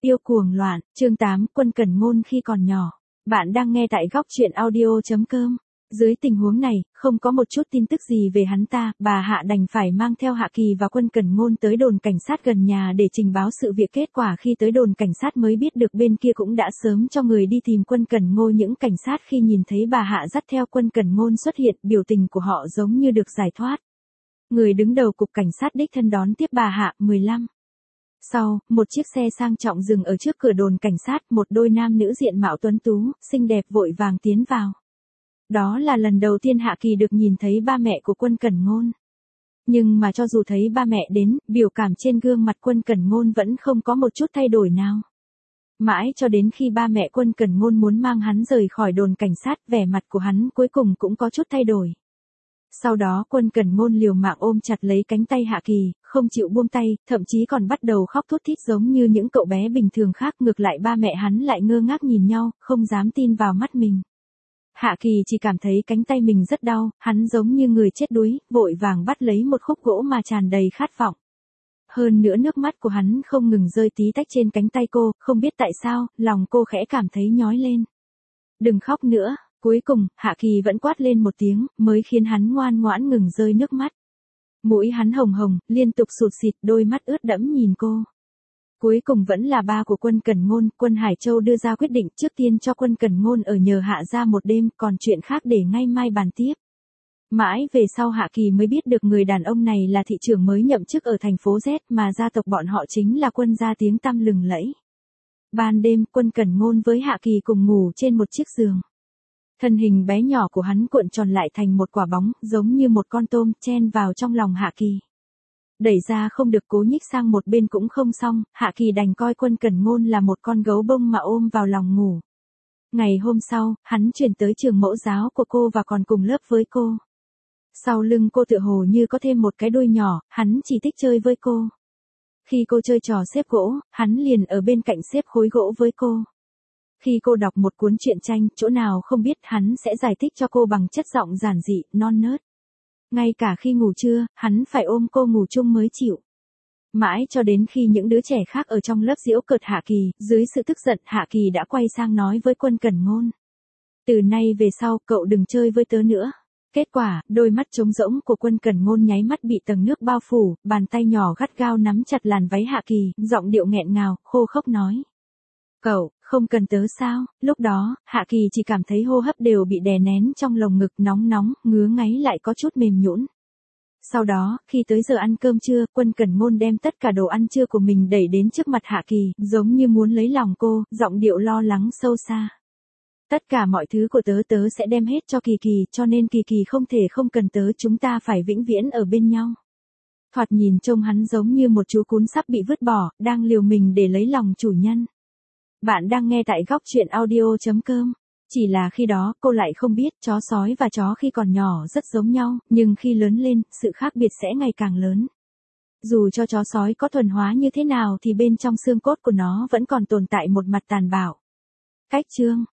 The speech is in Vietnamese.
yêu cuồng loạn, chương 8, Quân Cẩn Ngôn khi còn nhỏ. Bạn đang nghe tại góc truyện audio.com. Dưới tình huống này, không có một chút tin tức gì về hắn ta, bà Hạ đành phải mang theo Hạ Kỳ và Quân Cẩn Ngôn tới đồn cảnh sát gần nhà để trình báo sự việc. Kết quả khi tới đồn cảnh sát mới biết được bên kia cũng đã sớm cho người đi tìm Quân Cẩn Ngôn. Những cảnh sát khi nhìn thấy bà Hạ dắt theo Quân Cẩn Ngôn xuất hiện, biểu tình của họ giống như được giải thoát. Người đứng đầu cục cảnh sát đích thân đón tiếp bà Hạ, 15. Sau, một chiếc xe sang trọng dừng ở trước cửa đồn cảnh sát, một đôi nam nữ diện mạo tuấn tú, xinh đẹp vội vàng tiến vào. Đó là lần đầu tiên Hạ Kỳ được nhìn thấy ba mẹ của Quân Cẩn Ngôn. Nhưng mà cho dù thấy ba mẹ đến, biểu cảm trên gương mặt Quân Cẩn Ngôn vẫn không có một chút thay đổi nào. Mãi cho đến khi ba mẹ Quân Cẩn Ngôn muốn mang hắn rời khỏi đồn cảnh sát, vẻ mặt của hắn cuối cùng cũng có chút thay đổi. Sau đó Quân Cẩn Ngôn liều mạng ôm chặt lấy cánh tay Hạ Kỳ, không chịu buông tay, thậm chí còn bắt đầu khóc thút thít giống như những cậu bé bình thường khác. Ngược lại ba mẹ hắn lại ngơ ngác nhìn nhau, không dám tin vào mắt mình. Hạ Kỳ chỉ cảm thấy cánh tay mình rất đau, hắn giống như người chết đuối, vội vàng bắt lấy một khúc gỗ mà tràn đầy khát vọng. Hơn nữa nước mắt của hắn không ngừng rơi tí tách trên cánh tay cô, không biết tại sao, lòng cô khẽ cảm thấy nhói lên. Đừng khóc nữa. Cuối cùng, Hạ Kỳ vẫn quát lên một tiếng, mới khiến hắn ngoan ngoãn ngừng rơi nước mắt. Mũi hắn hồng hồng, liên tục sụt sịt, đôi mắt ướt đẫm nhìn cô. Cuối cùng vẫn là ba của Quân Cẩn Ngôn, Quân Hải Châu đưa ra quyết định trước tiên cho Quân Cẩn Ngôn ở nhờ Hạ gia một đêm, còn chuyện khác để ngay mai bàn tiếp. Mãi về sau Hạ Kỳ mới biết được người đàn ông này là thị trưởng mới nhậm chức ở thành phố Z, mà gia tộc bọn họ chính là Quân gia tiếng tăm lừng lẫy. Ban đêm, Quân Cẩn Ngôn với Hạ Kỳ cùng ngủ trên một chiếc giường. Thân hình bé nhỏ của hắn cuộn tròn lại thành một quả bóng, giống như một con tôm, chen vào trong lòng Hạ Kỳ. Đẩy ra không được, cố nhích sang một bên cũng không xong, Hạ Kỳ đành coi Quân Cẩn Ngôn là một con gấu bông mà ôm vào lòng ngủ. Ngày hôm sau, hắn chuyển tới trường mẫu giáo của cô và còn cùng lớp với cô. Sau lưng cô tựa hồ như có thêm một cái đuôi nhỏ, hắn chỉ thích chơi với cô. Khi cô chơi trò xếp gỗ, hắn liền ở bên cạnh xếp khối gỗ với cô. Khi cô đọc một cuốn truyện tranh, chỗ nào không biết hắn sẽ giải thích cho cô bằng chất giọng giản dị, non nớt. Ngay cả khi ngủ trưa, hắn phải ôm cô ngủ chung mới chịu. Mãi cho đến khi những đứa trẻ khác ở trong lớp giễu cợt Hạ Kỳ, dưới sự tức giận Hạ Kỳ đã quay sang nói với Quân Cẩn Ngôn. Từ nay về sau, cậu đừng chơi với tớ nữa. Kết quả, đôi mắt trống rỗng của Quân Cẩn Ngôn nháy mắt bị tầng nước bao phủ, bàn tay nhỏ gắt gao nắm chặt làn váy Hạ Kỳ, giọng điệu nghẹn ngào, khô khốc nói. Cậu, không cần tớ sao? Lúc đó, Hạ Kỳ chỉ cảm thấy hô hấp đều bị đè nén trong lồng ngực, nóng nóng, ngứa ngáy lại có chút mềm nhũn. Sau đó, khi tới giờ ăn cơm trưa, Quân Cẩn Ngôn đem tất cả đồ ăn trưa của mình đẩy đến trước mặt Hạ Kỳ, giống như muốn lấy lòng cô, giọng điệu lo lắng sâu xa. Tất cả mọi thứ của tớ sẽ đem hết cho Kỳ Kỳ, cho nên Kỳ Kỳ không thể không cần tớ, chúng ta phải vĩnh viễn ở bên nhau. Thoạt nhìn trông hắn giống như một chú cún sắp bị vứt bỏ, đang liều mình để lấy lòng chủ nhân. Bạn đang nghe tại góc truyện audio.com. Chỉ là khi đó, cô lại không biết, chó sói và chó khi còn nhỏ rất giống nhau, nhưng khi lớn lên, sự khác biệt sẽ ngày càng lớn. Dù cho chó sói có thuần hóa như thế nào thì bên trong xương cốt của nó vẫn còn tồn tại một mặt tàn bạo. Cách chương